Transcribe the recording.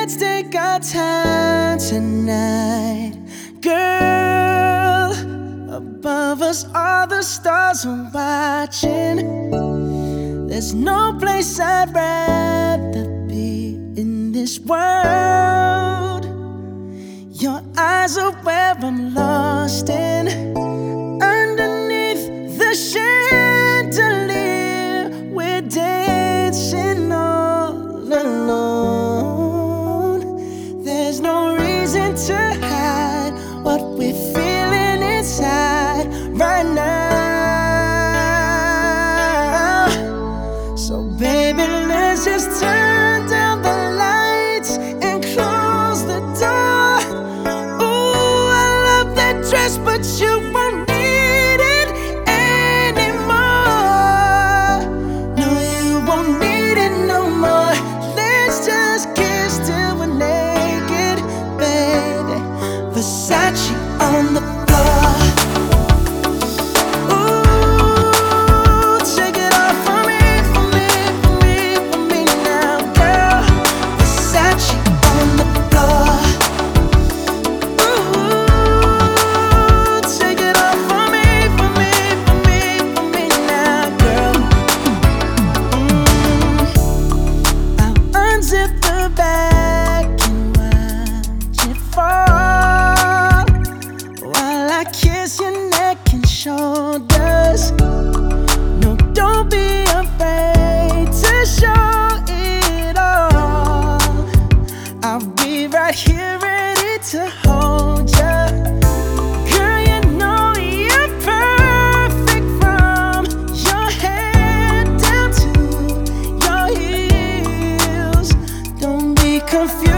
Let's take our time tonight, girl. Above us, all the stars are watching. There's no place I'd rather be in this world. Your eyes are where I'm lost in. Underneath the chandelier, we're dancing all alone. There's no reason to hide what we're feeling inside right now. So baby, let's just turn down the lights and close the door. Ooh, I love that dress, but you won't need it anymore. No, you won't need it no more. Let's just kiss till we're naked, baby. Versace on the floor. Ooh, take it off for me, for me, for me, for me now, girl. Versace on the floor. Ooh, take it off for me, for me, for me, for me now, girl. I'll unzip the bag and watch it fall while I kiss your neck and shoulders. No, don't be afraid to show it all. I'll be right here ready to hold ya. Girl, you know you're perfect from your head down to your heels. Don't be confused.